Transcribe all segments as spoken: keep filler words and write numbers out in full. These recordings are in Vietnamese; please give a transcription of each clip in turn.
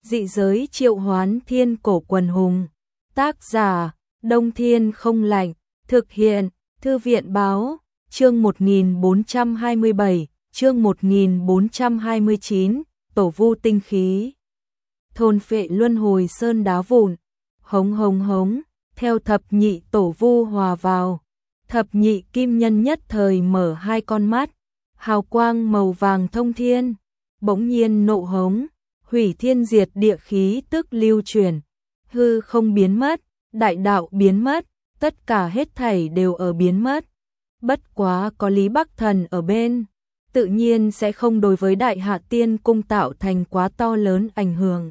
Dị giới triệu hoán thiên cổ quần hùng. Tác giả, Đông Thiên không lạnh. Thực hiện, Thư viện báo, chương một nghìn bốn trăm hai mươi bảy, chương một nghìn bốn trăm hai mươi chín, tổ vu tinh khí. Thôn phệ luân hồi sơn đá vụn, hống hống hống, theo thập nhị tổ vu hòa vào. Thập nhị kim nhân nhất thời mở hai con mắt, hào quang màu vàng thông thiên, bỗng nhiên nộ hống, hủy thiên diệt địa khí tức lưu chuyển, hư không biến mất, đại đạo biến mất, tất cả hết thảy đều ở biến mất. Bất quá có Lý Bắc Thần ở bên, tự nhiên sẽ không đối với Đại Hạ Tiên Cung tạo thành quá to lớn ảnh hưởng.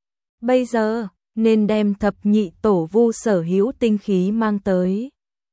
Bây giờ, nên đem thập nhị tổ vu sở hữu tinh khí mang tới.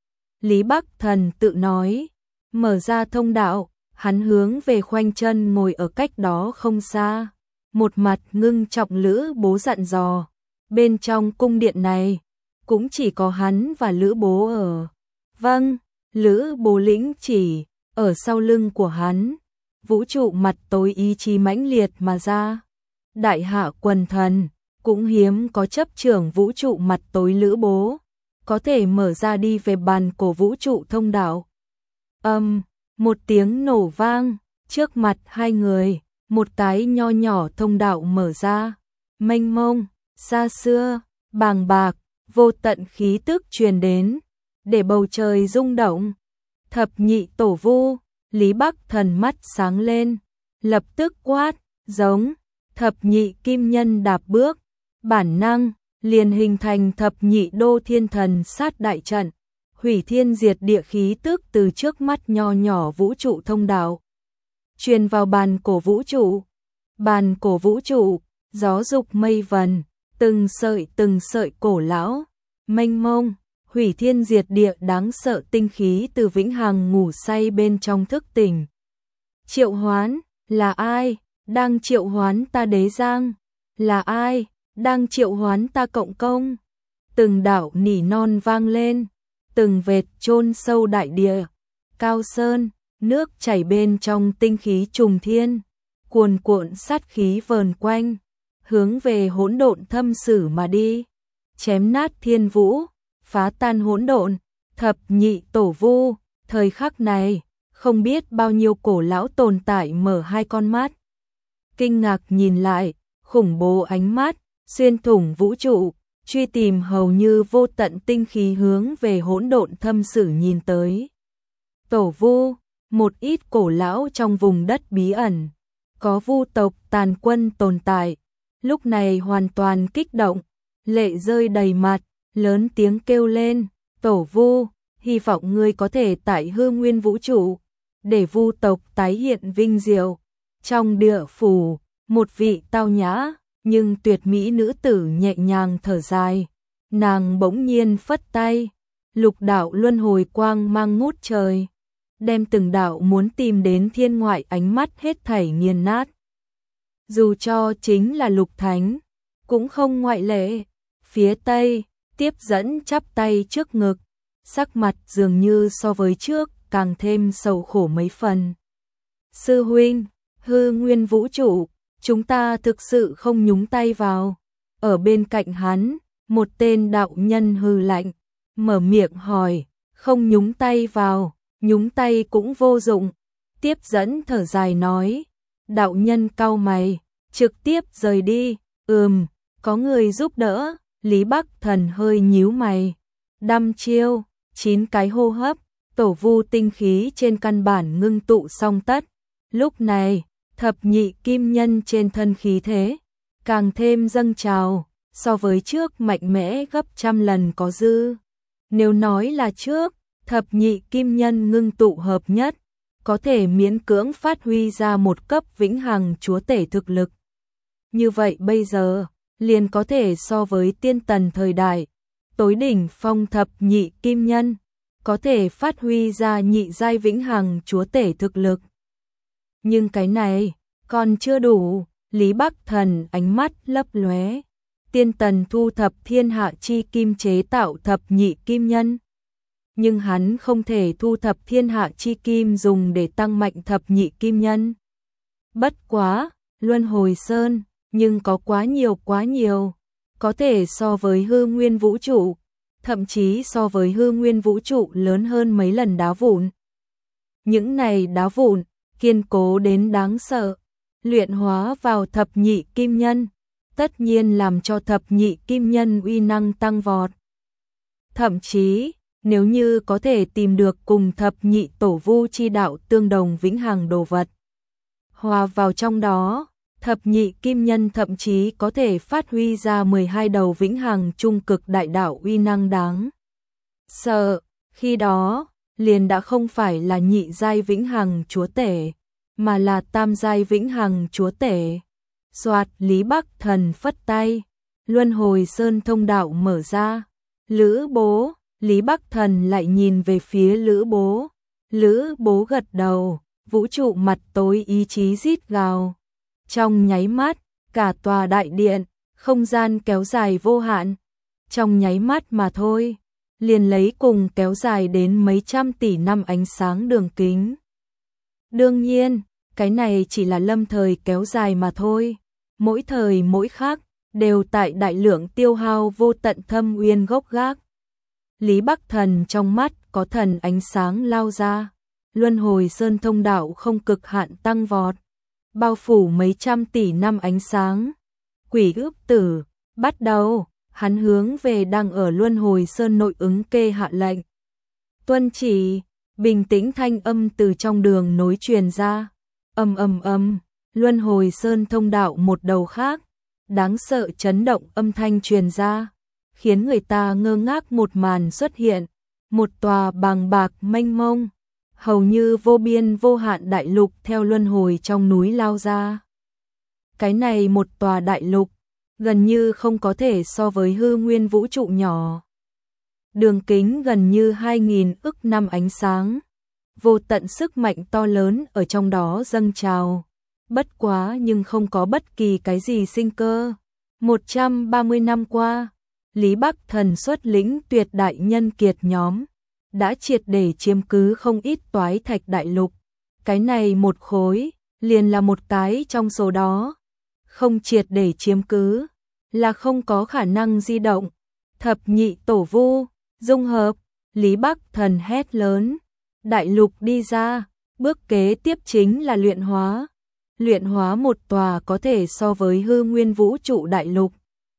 Lý Bắc Thần tự nói, mở ra thông đạo, hắn hướng về khoanh chân ngồi ở cách đó không xa. Một mặt ngưng trọng Lữ Bố dặn dò, bên trong cung điện này, cũng chỉ có hắn và Lữ Bố ở. Vâng, Lữ Bố lĩnh chỉ, ở sau lưng của hắn, vũ trụ mặt tối ý chí mãnh liệt mà ra. Đại hạ quần thần, cũng hiếm có chấp trưởng vũ trụ mặt tối Lữ Bố, có thể mở ra đi về bàn cổ vũ trụ thông đạo. Âm, um, một tiếng nổ vang, trước mặt hai người, một cái nho nhỏ thông đạo mở ra, mênh mông, xa xưa, bàng bạc, vô tận khí tức truyền đến, để bầu trời rung động. Thập nhị tổ vu, Lý Bắc Thần mắt sáng lên, lập tức quát, giống, thập nhị kim nhân đạp bước, bản năng, liền hình thành thập nhị đô thiên thần sát đại trận, hủy thiên diệt địa khí tức từ trước mắt nho nhỏ vũ trụ thông đạo. Truyền vào bàn cổ vũ trụ, bàn cổ vũ trụ, gió dục mây vần, từng sợi từng sợi cổ lão, mênh mông, hủy thiên diệt địa đáng sợ tinh khí từ vĩnh hằng ngủ say bên trong thức tỉnh. Triệu hoán, là ai? Đang triệu hoán ta Đế Giang? Là ai? Đang triệu hoán ta Cộng Công? Từng đạo nỉ non vang lên, từng vệt chôn sâu đại địa, cao sơn, nước chảy bên trong tinh khí trùng thiên, cuồn cuộn sát khí vờn quanh, hướng về hỗn độn thâm sử mà đi, chém nát thiên vũ, phá tan hỗn độn. Thập nhị tổ vu, thời khắc này, không biết bao nhiêu cổ lão tồn tại mở hai con mắt, kinh ngạc nhìn lại, khủng bố ánh mắt, xuyên thủng vũ trụ, truy tìm hầu như vô tận tinh khí hướng về hỗn độn thâm sử nhìn tới. Tổ vu, một ít cổ lão trong vùng đất bí ẩn, có vu tộc tàn quân tồn tại, lúc này hoàn toàn kích động, lệ rơi đầy mặt, lớn tiếng kêu lên, tổ vu, hy vọng ngươi có thể tại hư nguyên vũ trụ, để vu tộc tái hiện vinh diệu. Trong địa phủ, một vị tao nhã, nhưng tuyệt mỹ nữ tử nhẹ nhàng thở dài, nàng bỗng nhiên phất tay, lục đạo luân hồi quang mang ngút trời, đem từng đạo muốn tìm đến thiên ngoại ánh mắt hết thảy nghiền nát. Dù cho chính là lục thánh, cũng không ngoại lệ. Phía Tây, tiếp dẫn chắp tay trước ngực, sắc mặt dường như so với trước càng thêm sầu khổ mấy phần. Sư huynh, hư nguyên vũ trụ, chúng ta thực sự không nhúng tay vào. Ở bên cạnh hắn, một tên đạo nhân hư lạnh, mở miệng hỏi, không nhúng tay vào, nhúng tay cũng vô dụng. Tiếp dẫn thở dài nói, đạo nhân cau mày, trực tiếp rời đi. Ừm, có người giúp đỡ. Lý Bắc Thần hơi nhíu mày, đăm chiêu, chín cái hô hấp, tổ vu tinh khí trên căn bản ngưng tụ xong tất. Lúc này, thập nhị kim nhân trên thân khí thế, càng thêm dâng trào, so với trước mạnh mẽ gấp trăm lần có dư. Nếu nói là trước, thập nhị kim nhân ngưng tụ hợp nhất, có thể miễn cưỡng phát huy ra một cấp vĩnh hằng chúa tể thực lực. Như vậy bây giờ, liền có thể so với tiên tần thời đại, tối đỉnh phong thập nhị kim nhân, có thể phát huy ra nhị giai vĩnh hằng chúa tể thực lực. Nhưng cái này, còn chưa đủ. Lý Bắc Thần ánh mắt lấp lóe, tiên tần thu thập thiên hạ chi kim chế tạo thập nhị kim nhân. Nhưng hắn không thể thu thập thiên hạ chi kim dùng để tăng mạnh thập nhị kim nhân. Bất quá, Luân Hồi Sơn, nhưng có quá nhiều quá nhiều, có thể so với hư nguyên vũ trụ, thậm chí so với hư nguyên vũ trụ lớn hơn mấy lần đá vụn. Những này đá vụn, kiên cố đến đáng sợ, luyện hóa vào thập nhị kim nhân, tất nhiên làm cho thập nhị kim nhân uy năng tăng vọt. Thậm chí, nếu như có thể tìm được cùng thập nhị tổ vu chi đạo tương đồng vĩnh hằng đồ vật, hòa vào trong đó, thập nhị kim nhân thậm chí có thể phát huy ra mười hai đầu vĩnh hằng trung cực đại đạo uy năng đáng sợ. Khi đó, liền đã không phải là nhị giai vĩnh hằng chúa tể, mà là tam giai vĩnh hằng chúa tể. Soạt, Lý Bắc Thần phất tay, luân hồi sơn thông đạo mở ra. Lữ bố, Lý Bắc Thần lại nhìn về phía Lữ bố. Lữ bố gật đầu, vũ trụ mặt tối ý chí rít gào. Trong nháy mắt, cả tòa đại điện, không gian kéo dài vô hạn. Trong nháy mắt mà thôi, liền lấy cùng kéo dài đến mấy trăm tỷ năm ánh sáng đường kính. Đương nhiên, cái này chỉ là lâm thời kéo dài mà thôi. Mỗi thời mỗi khác, đều tại đại lượng tiêu hao vô tận thâm uyên gốc gác. Lý Bắc Thần trong mắt có thần ánh sáng lao ra, luân hồi sơn thông đạo không cực hạn tăng vọt, bao phủ mấy trăm tỷ năm ánh sáng. Quỷ ước tử, bắt đầu, hắn hướng về đang ở luân hồi sơn nội ứng kê hạ lệnh. Tuân chỉ, bình tĩnh thanh âm từ trong đường nối truyền ra, ầm ầm ầm, luân hồi sơn thông đạo một đầu khác, đáng sợ chấn động âm thanh truyền ra, khiến người ta ngơ ngác một màn xuất hiện, một tòa bàng bạc mênh mông, hầu như vô biên vô hạn đại lục theo luân hồi trong núi lao ra. Cái này một tòa đại lục, gần như không có thể so với hư nguyên vũ trụ nhỏ. Đường kính gần như hai nghìn ức năm ánh sáng, vô tận sức mạnh to lớn ở trong đó dâng trào. Bất quá nhưng không có bất kỳ cái gì sinh cơ. một trăm ba mươi năm qua, Lý Bắc Thần xuất lĩnh tuyệt đại nhân kiệt nhóm, đã triệt để chiếm cứ không ít toái thạch đại lục. Cái này một khối, liền là một cái trong số đó. Không triệt để chiếm cứ, là không có khả năng di động. Thập nhị tổ vu, dung hợp, Lý Bắc Thần hét lớn. Đại lục đi ra, bước kế tiếp chính là luyện hóa. Luyện hóa một tòa có thể so với hư nguyên vũ trụ đại lục.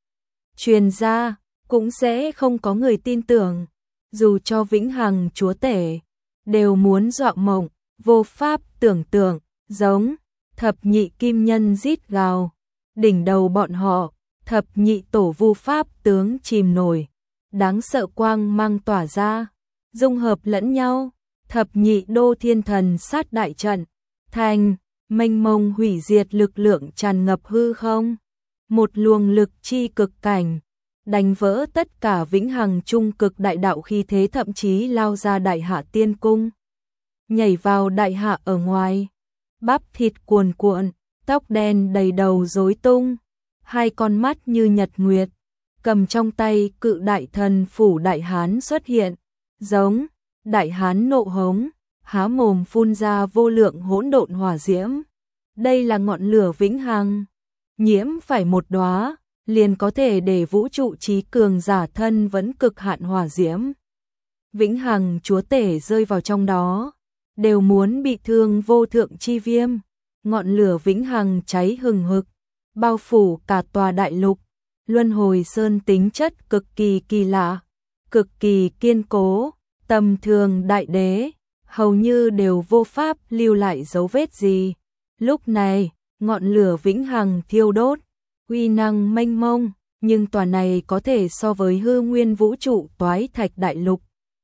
Truyền ra, cũng sẽ không có người tin tưởng. Dù cho vĩnh hằng chúa tể, đều muốn dọa mộng, vô pháp tưởng tượng, giống thập nhị kim nhân rít gào. Đỉnh đầu bọn họ, thập nhị tổ vu pháp tướng chìm nổi, đáng sợ quang mang tỏa ra, dung hợp lẫn nhau. Thập nhị đô thiên thần sát đại trận, thành mênh mông hủy diệt lực lượng tràn ngập hư không. Một luồng lực chi cực cảnh, đánh vỡ tất cả vĩnh hằng trung cực đại đạo khí thế, thậm chí lao ra đại hạ tiên cung. Nhảy vào đại hạ ở ngoài, bắp thịt cuồn cuộn, tóc đen đầy đầu rối tung, hai con mắt như nhật nguyệt, cầm trong tay cự đại thần phủ đại hán xuất hiện, giống đại hán nộ hống, há mồm phun ra vô lượng hỗn độn hỏa diễm. Đây là ngọn lửa vĩnh hằng, nhiễm phải một đóa, liền có thể để vũ trụ trí cường giả thân vẫn cực hạn hỏa diễm. Vĩnh hằng chúa tể rơi vào trong đó, đều muốn bị thương vô thượng chi viêm. Ngọn lửa vĩnh hằng cháy hừng hực, bao phủ cả tòa đại lục. Luân hồi sơn tính chất cực kỳ kỳ lạ, cực kỳ kiên cố, tầm thường đại đế, hầu như đều vô pháp lưu lại dấu vết gì. Lúc này, ngọn lửa vĩnh hằng thiêu đốt, uy năng mênh mông, nhưng tòa này có thể so với hư nguyên vũ trụ toái thạch đại lục.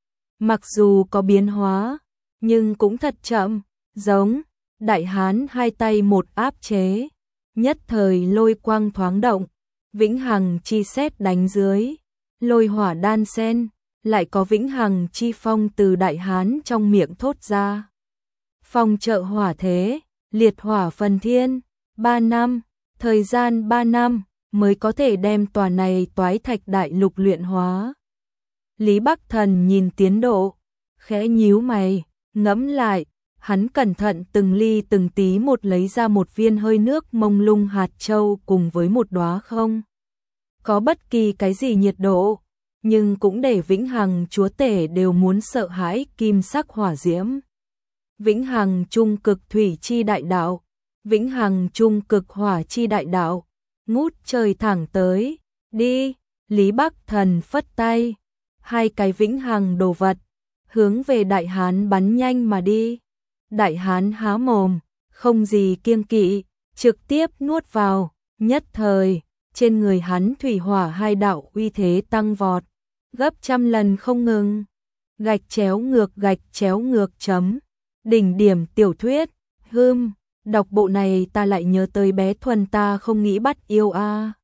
Mặc dù có biến hóa, nhưng cũng thật chậm, giống đại hán hai tay một áp chế, nhất thời lôi quang thoáng động, vĩnh hằng chi sét đánh dưới, lôi hỏa đan sen, lại có vĩnh hằng chi phong từ đại hán trong miệng thốt ra. Phong trợ hỏa thế, liệt hỏa phần thiên, ba năm, thời gian ba năm mới có thể đem tòa này toái thạch đại lục luyện hóa. Lý Bắc Thần nhìn tiến độ, khẽ nhíu mày, ngẫm lại, Hắn cẩn thận từng ly từng tí một lấy ra một viên hơi nước mông lung hạt châu cùng với một đóa không có bất kỳ cái gì nhiệt độ, nhưng cũng để vĩnh hằng chúa tể đều muốn sợ hãi kim sắc hỏa diễm. Vĩnh hằng trung cực thủy chi đại đạo, vĩnh hằng trung cực hỏa chi đại đạo, ngút trời thẳng tới, đi, Lý Bắc Thần phất tay, hai cái vĩnh hằng đồ vật, hướng về Đại Hán bắn nhanh mà đi. Đại Hán há mồm, không gì kiêng kỵ, trực tiếp nuốt vào, nhất thời, trên người hắn thủy hỏa hai đạo uy thế tăng vọt, gấp trăm lần không ngừng. Gạch chéo ngược gạch chéo ngược chấm. Đỉnh điểm tiểu thuyết, hưm, đọc bộ này ta lại nhớ tới bé Thuần ta không nghĩ bắt yêu a.